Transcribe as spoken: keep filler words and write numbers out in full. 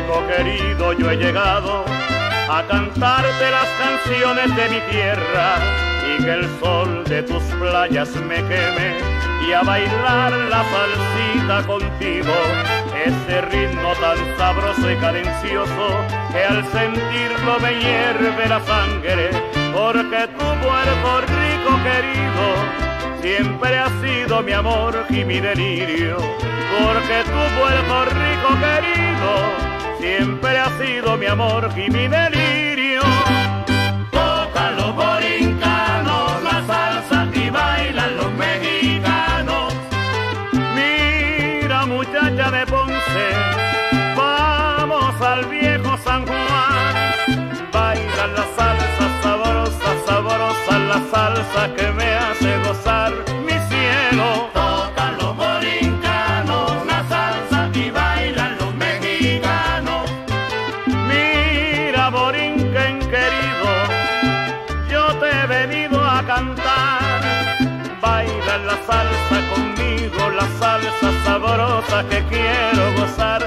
rico querido, yo he llegado a cantarte las canciones de mi tierra y que el sol de tus playas me queme y a bailar la salsita contigo, ese ritmo tan sabroso y cadencioso que al sentirlo me hierve la sangre, porque tu Puerto Rico querido siempre ha sido mi amor y mi delirio, porque tu Puerto Rico querido siempre ha sido mi amor y mi delirio. Tocan los borincanos la salsa y bailan los mexicanos. Mira muchacha de Ponce, vamos al viejo San Juan. Bailan la salsa sabrosa, sabrosa, la salsa que me hace gozar mi cielo. Tocan los borincanos la salsa y bailan los mexicanos. Mira borinquen querido, yo te he venido a cantar. Baila la salsa conmigo, la salsa sabrosa que quiero gozar.